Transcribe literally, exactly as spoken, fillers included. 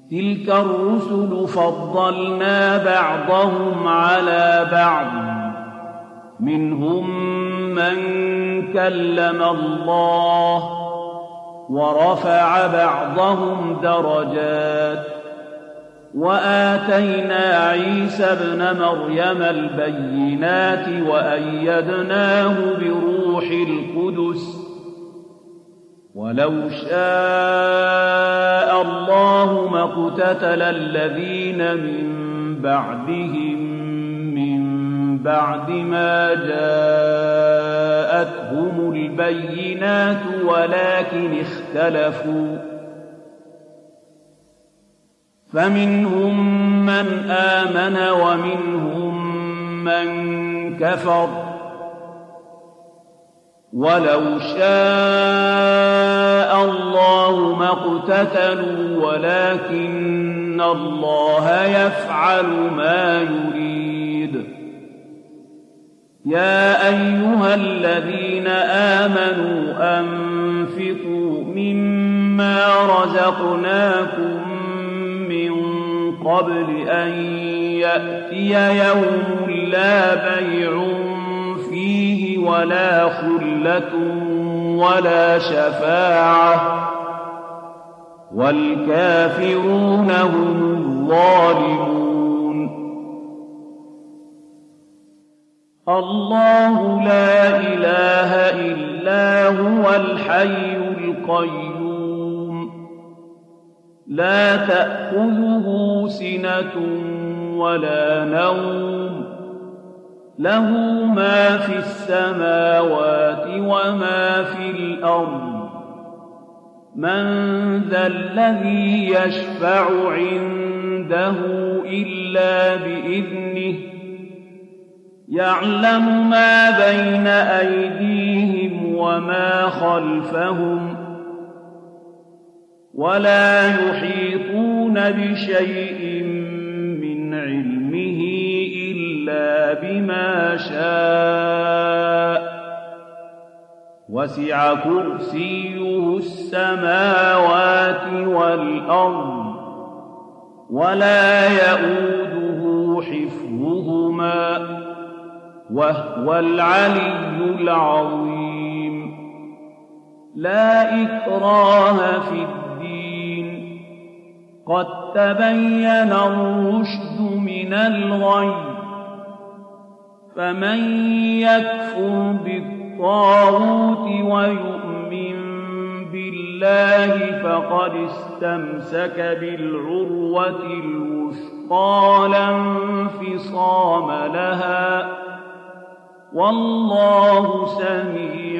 تلك الرسل فضلنا بعضهم على بعض منهم من كلم الله ورفع بعضهم درجات وآتينا عيسى ابن مريم البينات وأيدناه بروح القدس ولو شاء الله ما اقتتل الذين من بعدهم من بعد ما جاءتهم البينات ولكن اختلفوا فمنهم من آمن ومنهم من كفر ولو شاء الله ما اقتتلوا ولكن الله يفعل ما يريد يا أيها الذين آمنوا أنفقوا مما رزقناكم من قبل أن يأتي يوم لا بيع فيه ولا خلة ولا شفاعة والكافرون هم الظالمون الله لا إله إلا هو الحي القيوم لا تأخذه سنة ولا نوم له ما في السماوات وما في الأرض من ذا الذي يشفع عنده إلا بإذنه يعلم ما بين أيديهم وما خلفهم ولا يحيطون بشيء من علمه إلا بما شاء وسع كرسيه السماوات والأرض ولا يئوده حفظهما وهو العلي العظيم لا إكراه في الدين قد تبين الرشد من الغي فمن يكفر بالطاغوت ويؤمن بالله فقد استمسك بالعروة الوثقى لا انفصام لها والله سميع